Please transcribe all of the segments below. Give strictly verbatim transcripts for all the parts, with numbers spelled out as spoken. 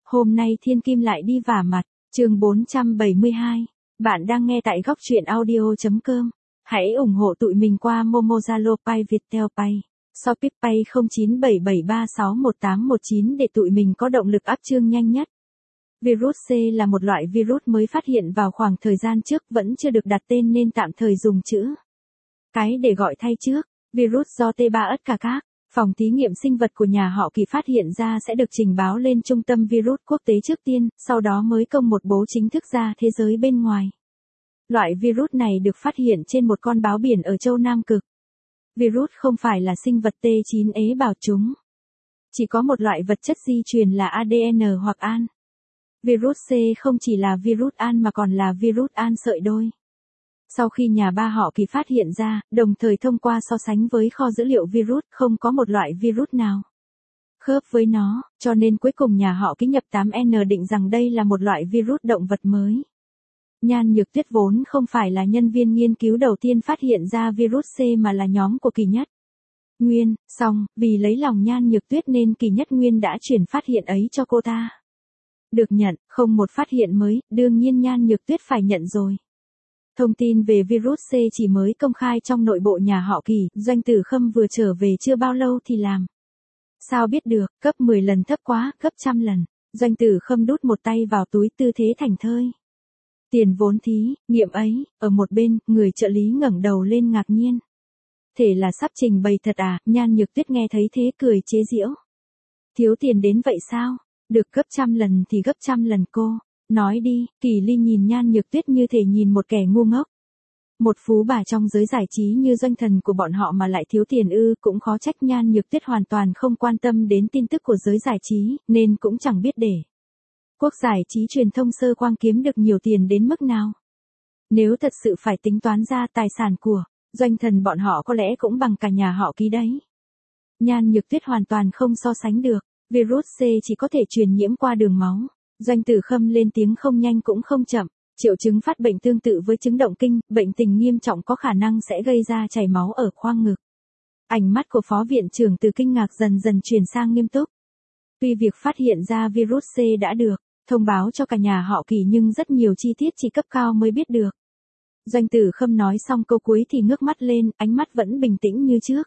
Hôm nay Thiên Kim lại đi vả mặt, chương bốn trăm bảy mươi hai. Bạn đang nghe tại góc truyện audio chấm com. Hãy ủng hộ tụi mình qua Momo, Zalo, Pay, Viettel Pay, Shopee Pay không chín bảy bảy ba sáu một tám một chín để tụi mình có động lực up chương nhanh nhất. Virus C là một loại virus mới phát hiện vào khoảng thời gian trước, vẫn chưa được đặt tên nên tạm thời dùng chữ cái để gọi thay trước. Virus do T ba ất ca các, phòng thí nghiệm sinh vật của nhà họ Kỳ phát hiện ra sẽ được trình báo lên Trung tâm Virus Quốc tế trước tiên, sau đó mới công một bố chính thức ra thế giới bên ngoài. Loại virus này được phát hiện trên một con báo biển ở châu Nam Cực. Virus không phải là sinh vật T chín ế bào chúng. Chỉ có một loại vật chất di truyền là a đê en hoặc an. Virus C không chỉ là virus an mà còn là virus an sợi đôi. Sau khi nhà ba họ Kỳ phát hiện ra, đồng thời thông qua so sánh với kho dữ liệu virus, không có một loại virus nào khớp với nó, cho nên cuối cùng nhà họ Kỳ nhập tám N định rằng đây là một loại virus động vật mới. Nhan Nhược Tuyết vốn không phải là nhân viên nghiên cứu đầu tiên phát hiện ra virus C mà là nhóm của Kỳ Nhất Nguyên, song, vì lấy lòng Nhan Nhược Tuyết nên Kỳ Nhất Nguyên đã chuyển phát hiện ấy cho cô ta. Được nhận, không một phát hiện mới, đương nhiên Nhan Nhược Tuyết phải nhận rồi. Thông tin về virus C chỉ mới công khai trong nội bộ nhà họ Kỳ, Doanh Tử Khâm vừa trở về chưa bao lâu thì làm. Sao biết được, cấp mười lần thấp quá, gấp trăm lần. Doanh Tử Khâm đút một tay vào túi tư thế thành thơi. Tiền vốn thí, nghiệm ấy, ở một bên, người trợ lý ngẩng đầu lên ngạc nhiên. Thể là sắp trình bày thật à, Nhan Nhược Tuyết nghe thấy thế cười chế giễu. Thiếu tiền đến vậy sao? Được gấp trăm lần thì gấp trăm lần cô. Nói đi, Kỳ Ly nhìn Nhan Nhược Tuyết như thể nhìn một kẻ ngu ngốc. Một phú bà trong giới giải trí như Doanh thần của bọn họ mà lại thiếu tiền ư, cũng khó trách Nhan Nhược Tuyết hoàn toàn không quan tâm đến tin tức của giới giải trí, nên cũng chẳng biết để Quốc giải trí truyền thông Sơ Quang kiếm được nhiều tiền đến mức nào. Nếu thật sự phải tính toán ra tài sản của Doanh thần bọn họ có lẽ cũng bằng cả nhà họ Kỳ đấy. Nhan Nhược Tuyết hoàn toàn không so sánh được, virus C chỉ có thể truyền nhiễm qua đường máu. Doanh Tử Khâm lên tiếng không nhanh cũng không chậm, triệu chứng phát bệnh tương tự với chứng động kinh, bệnh tình nghiêm trọng có khả năng sẽ gây ra chảy máu ở khoang ngực. Ánh mắt của phó viện trưởng từ kinh ngạc dần dần chuyển sang nghiêm túc. Tuy việc phát hiện ra virus C đã được thông báo cho cả nhà họ Kỳ nhưng rất nhiều chi tiết chỉ cấp cao mới biết được. Doanh Tử Khâm nói xong câu cuối thì ngước mắt lên, ánh mắt vẫn bình tĩnh như trước.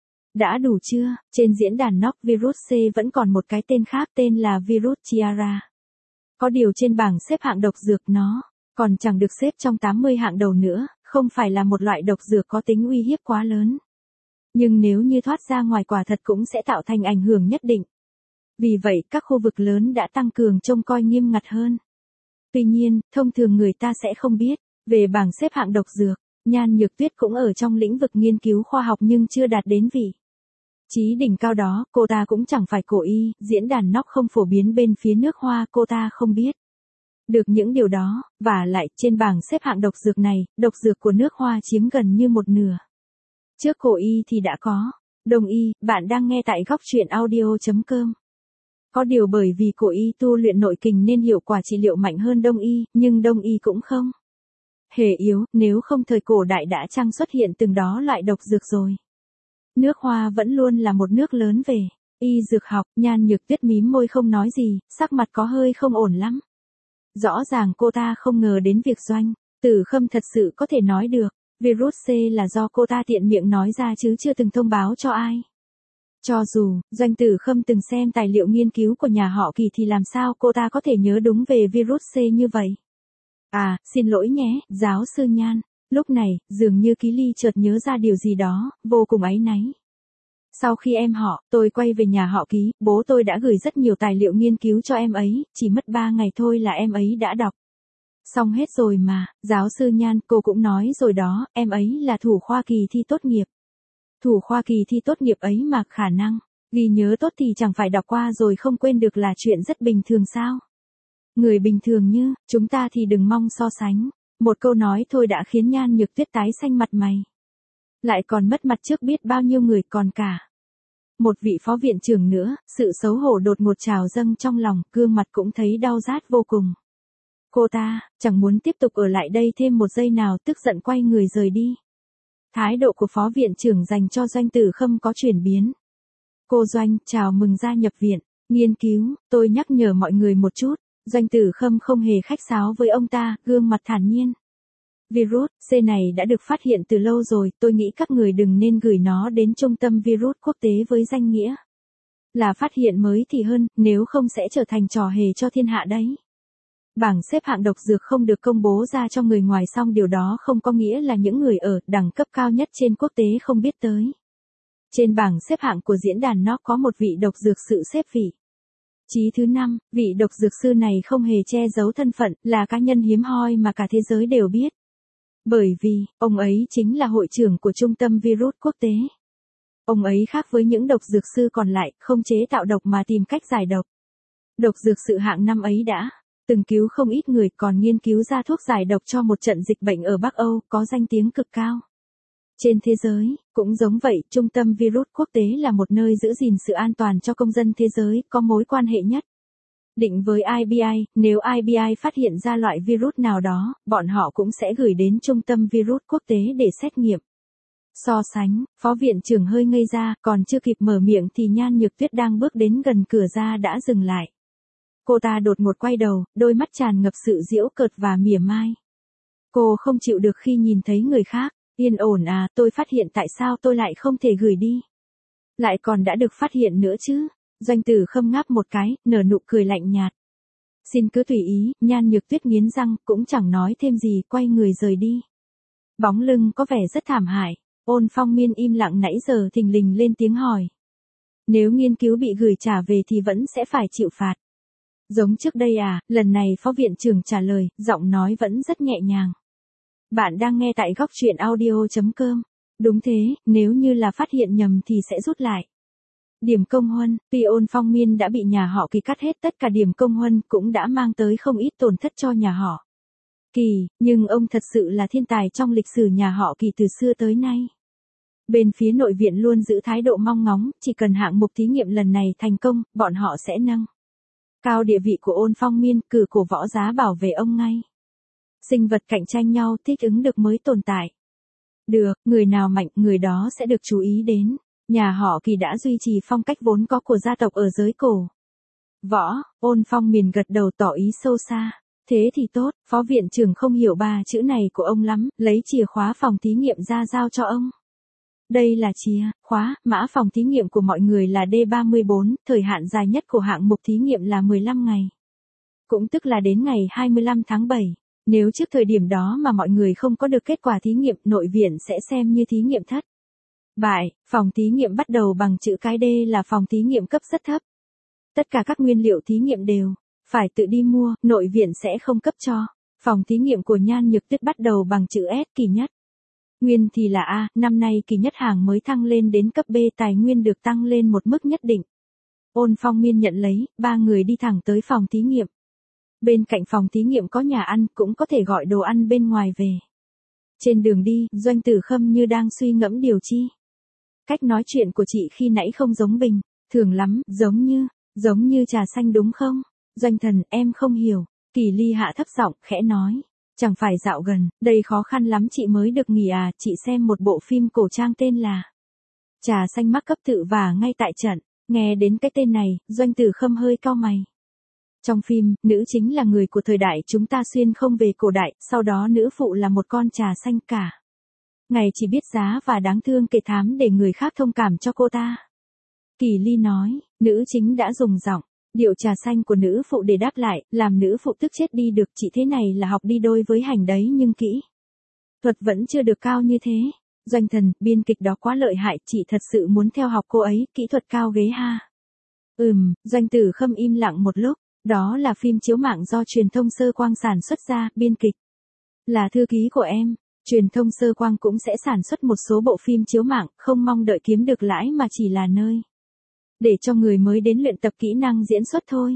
Đã đủ chưa? Trên diễn đàn Knock virus C vẫn còn một cái tên khác, tên là virus Chiara. Có điều trên bảng xếp hạng độc dược nó còn chẳng được xếp trong tám mươi hạng đầu nữa, không phải là một loại độc dược có tính uy hiếp quá lớn. Nhưng nếu như thoát ra ngoài quả thật cũng sẽ tạo thành ảnh hưởng nhất định. Vì vậy các khu vực lớn đã tăng cường trông coi nghiêm ngặt hơn. Tuy nhiên, thông thường người ta sẽ không biết, về bảng xếp hạng độc dược, Nhan Nhược Tuyết cũng ở trong lĩnh vực nghiên cứu khoa học nhưng chưa đạt đến vị chí đỉnh cao đó, cô ta cũng chẳng phải cổ y, diễn đàn Knock không phổ biến bên phía nước Hoa, cô ta không biết được những điều đó, và lại trên bảng xếp hạng độc dược này, độc dược của nước Hoa chiếm gần như một nửa. Trước cổ y thì đã có đông y, bạn đang nghe tại góc truyện audio chấm com. Có điều bởi vì cổ y tu luyện nội kình nên hiệu quả trị liệu mạnh hơn đông y, nhưng đông y cũng không hề yếu, nếu không thời cổ đại đã chăng xuất hiện từng đó loại độc dược rồi. Nước Hoa vẫn luôn là một nước lớn về y dược học. Nhan Nhược Tuyết mím môi không nói gì, sắc mặt có hơi không ổn lắm. Rõ ràng cô ta không ngờ đến việc Doanh Tử Khâm thật sự có thể nói được virus C là do cô ta tiện miệng nói ra chứ chưa từng thông báo cho ai. Cho dù Doanh Tử Khâm từng xem tài liệu nghiên cứu của nhà họ Kỳ thì làm sao cô ta có thể nhớ đúng về virus C như vậy. À, xin lỗi nhé, giáo sư Nhan. Lúc này, dường như Kỳ Ly chợt nhớ ra điều gì đó, vô cùng áy náy. Sau khi em họ, tôi quay về nhà họ Ký, bố tôi đã gửi rất nhiều tài liệu nghiên cứu cho em ấy, chỉ mất ba ngày thôi là em ấy đã đọc xong hết rồi mà. Giáo sư Nhan, cô cũng nói rồi đó, em ấy là thủ khoa kỳ thi tốt nghiệp. Thủ khoa kỳ thi tốt nghiệp ấy mà khả năng ghi nhớ tốt thì chẳng phải đọc qua rồi không quên được là chuyện rất bình thường sao? Người bình thường như chúng ta thì đừng mong so sánh. Một câu nói thôi đã khiến Nhan Nhược Tuyết tái xanh mặt mày. Lại còn mất mặt trước biết bao nhiêu người, còn cả một vị phó viện trưởng nữa, sự xấu hổ đột ngột trào dâng trong lòng, gương mặt cũng thấy đau rát vô cùng. Cô ta chẳng muốn tiếp tục ở lại đây thêm một giây nào, tức giận quay người rời đi. Thái độ của phó viện trưởng dành cho Doanh Tử Khâm có chuyển biến. Cô Doanh, chào mừng gia nhập viện. Nghiên cứu, tôi nhắc nhở mọi người một chút. Doanh Tử Khâm không hề khách sáo với ông ta, gương mặt thản nhiên. Virus C này đã được phát hiện từ lâu rồi, tôi nghĩ các người đừng nên gửi nó đến trung tâm virus quốc tế với danh nghĩa là phát hiện mới thì hơn, nếu không sẽ trở thành trò hề cho thiên hạ đấy. Bảng xếp hạng độc dược không được công bố ra cho người ngoài, song điều đó không có nghĩa là những người ở đẳng cấp cao nhất trên quốc tế không biết tới. Trên bảng xếp hạng của diễn đàn nó có một vị độc dược sư xếp vị trí thứ năm, vị độc dược sư này không hề che giấu thân phận, là cá nhân hiếm hoi mà cả thế giới đều biết. Bởi vì, ông ấy chính là hội trưởng của Trung tâm Virus Quốc tế. Ông ấy khác với những độc dược sư còn lại, không chế tạo độc mà tìm cách giải độc. Độc dược sư hạng năm ấy đã từng cứu không ít người, còn nghiên cứu ra thuốc giải độc cho một trận dịch bệnh ở Bắc Âu, có danh tiếng cực cao. Trên thế giới, cũng giống vậy, Trung tâm Virus Quốc tế là một nơi giữ gìn sự an toàn cho công dân thế giới, có mối quan hệ nhất định với I B I, nếu I B I phát hiện ra loại virus nào đó, bọn họ cũng sẽ gửi đến Trung tâm Virus Quốc tế để xét nghiệm. So sánh, Phó Viện trưởng hơi ngây ra, còn chưa kịp mở miệng thì Nhan Nhược Tuyết đang bước đến gần cửa ra đã dừng lại. Cô ta đột ngột quay đầu, đôi mắt tràn ngập sự giễu cợt và mỉa mai. Cô không chịu được khi nhìn thấy người khác. Yên ổn à, tôi phát hiện tại sao tôi lại không thể gửi đi. Lại còn đã được phát hiện nữa chứ. Doanh Tử Khâm ngáp một cái, nở nụ cười lạnh nhạt. Xin cứ tùy ý, Nhan Nhược Tuyết nghiến răng, cũng chẳng nói thêm gì, quay người rời đi. Bóng lưng có vẻ rất thảm hại. Ôn Phong Miên im lặng nãy giờ thình lình lên tiếng hỏi. Nếu nghiên cứu bị gửi trả về thì vẫn sẽ phải chịu phạt. Giống trước đây à, lần này Phó Viện trưởng trả lời, giọng nói vẫn rất nhẹ nhàng. Bạn đang nghe tại góc truyện audio chấm com. Đúng thế, nếu như là phát hiện nhầm thì sẽ rút lại. Điểm công huân, tuy Ôn Phong Miên đã bị nhà họ Kỳ cắt hết tất cả điểm công huân, cũng đã mang tới không ít tổn thất cho nhà họ Kỳ, nhưng ông thật sự là thiên tài trong lịch sử nhà họ Kỳ từ xưa tới nay. Bên phía nội viện luôn giữ thái độ mong ngóng, chỉ cần hạng mục thí nghiệm lần này thành công, bọn họ sẽ nâng cao địa vị của Ôn Phong Miên, cử cổ võ giá bảo vệ ông ngay. Sinh vật cạnh tranh nhau, thích ứng được mới tồn tại. Được, người nào mạnh, người đó sẽ được chú ý đến. Nhà họ Kỳ đã duy trì phong cách vốn có của gia tộc ở giới cổ võ. Ôn Phong Miên gật đầu tỏ ý sâu xa. Thế thì tốt, Phó Viện trưởng không hiểu ba chữ này của ông lắm, lấy chìa khóa phòng thí nghiệm ra giao cho ông. Đây là chìa khóa, mã phòng thí nghiệm của mọi người là D ba mươi bốn, thời hạn dài nhất của hạng mục thí nghiệm là mười lăm ngày. Cũng tức là đến ngày hai mươi lăm tháng bảy. Nếu trước thời điểm đó mà mọi người không có được kết quả thí nghiệm, nội viện sẽ xem như thí nghiệm thất bại. Phòng thí nghiệm bắt đầu bằng chữ cái D là phòng thí nghiệm cấp rất thấp. Tất cả các nguyên liệu thí nghiệm đều phải tự đi mua, nội viện sẽ không cấp cho. Phòng thí nghiệm của Nhan Nhược Tuyết bắt đầu bằng chữ S, kỳ nhất. Nguyên thì là A, năm nay kỳ nhất hàng mới thăng lên đến cấp B, tài nguyên được tăng lên một mức nhất định. Ôn Phong Miên nhận lấy, ba người đi thẳng tới phòng thí nghiệm. Bên cạnh phòng thí nghiệm có nhà ăn, cũng có thể gọi đồ ăn bên ngoài về. Trên đường đi, Doanh Tử Khâm như đang suy ngẫm điều chi. Cách nói chuyện của chị khi nãy không giống bình thường lắm, giống như, giống như trà xanh đúng không? Doanh thần, em không hiểu. Kỳ Ly hạ thấp giọng, khẽ nói. Chẳng phải dạo gần, đây khó khăn lắm chị mới được nghỉ à, chị xem một bộ phim cổ trang tên là Trà xanh mắc cấp tự và ngay tại trận. Nghe đến cái tên này, Doanh Tử Khâm hơi cau mày. Trong phim, nữ chính là người của thời đại chúng ta xuyên không về cổ đại, sau đó nữ phụ là một con trà xanh cả ngày chỉ biết giá và đáng thương kể thám để người khác thông cảm cho cô ta. Kỳ Ly nói, nữ chính đã dùng giọng điệu trà xanh của nữ phụ để đáp lại, làm nữ phụ tức chết đi được. Chị thế này là học đi đôi với hành đấy, nhưng kỹ thuật vẫn chưa được cao như thế. Doanh thần, biên kịch đó quá lợi hại, chị thật sự muốn theo học cô ấy, kỹ thuật cao ghế ha. Ừm, Doanh Tử Khâm im lặng một lúc. Đó là phim chiếu mạng do truyền thông Sơ Quang sản xuất ra, biên kịch là thư ký của em. Truyền thông Sơ Quang cũng sẽ sản xuất một số bộ phim chiếu mạng, không mong đợi kiếm được lãi mà chỉ là nơi để cho người mới đến luyện tập kỹ năng diễn xuất thôi.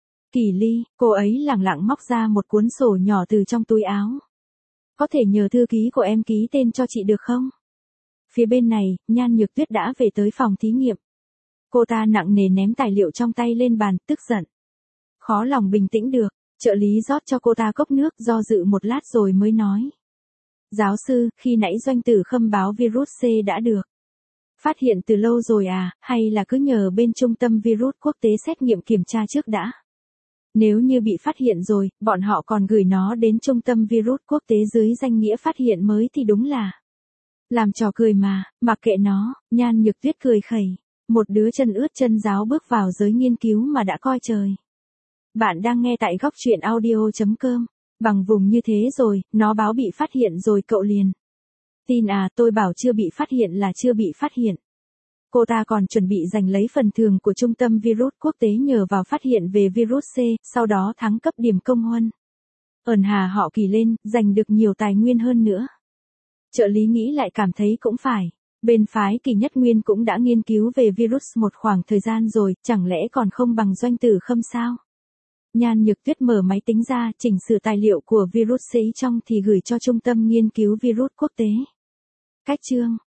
Kỳ Ly, cô ấy lẳng lặng móc ra một cuốn sổ nhỏ từ trong túi áo. Có thể nhờ thư ký của em ký tên cho chị được không? Phía bên này, Nhan Nhược Tuyết đã về tới phòng thí nghiệm. Cô ta nặng nề ném tài liệu trong tay lên bàn, tức giận. Khó lòng bình tĩnh được, trợ lý rót cho cô ta cốc nước, do dự một lát rồi mới nói. Giáo sư, khi nãy Doanh Tử Khâm báo virus C đã được Phát hiện từ lâu rồi à, hay là cứ nhờ bên trung tâm virus quốc tế xét nghiệm kiểm tra trước đã? Nếu như bị phát hiện rồi, bọn họ còn gửi nó đến trung tâm virus quốc tế dưới danh nghĩa phát hiện mới thì đúng là làm trò cười mà, mặc kệ nó. Nhan Nhược Tuyết cười khẩy. Một đứa chân ướt chân ráo bước vào giới nghiên cứu mà đã coi trời. Bạn đang nghe tại góc truyện audio.com. Bằng vùng như thế rồi, nó báo bị phát hiện rồi cậu liền. Tin à, tôi bảo chưa bị phát hiện là chưa bị phát hiện. Cô ta còn chuẩn bị giành lấy phần thưởng của trung tâm virus quốc tế nhờ vào phát hiện về virus C, sau đó thắng cấp điểm công huân. Ẩn hà họ Kỳ lên, giành được nhiều tài nguyên hơn nữa. Trợ lý nghĩ lại cảm thấy cũng phải. Bên phái Kỳ Nhất Nguyên cũng đã nghiên cứu về virus một khoảng thời gian rồi, chẳng lẽ còn không bằng Doanh Tử Khâm sao? Nhan Nhược Tuyết mở máy tính ra, chỉnh sửa tài liệu của virus C trong thì gửi cho trung tâm nghiên cứu virus quốc tế. Cách chương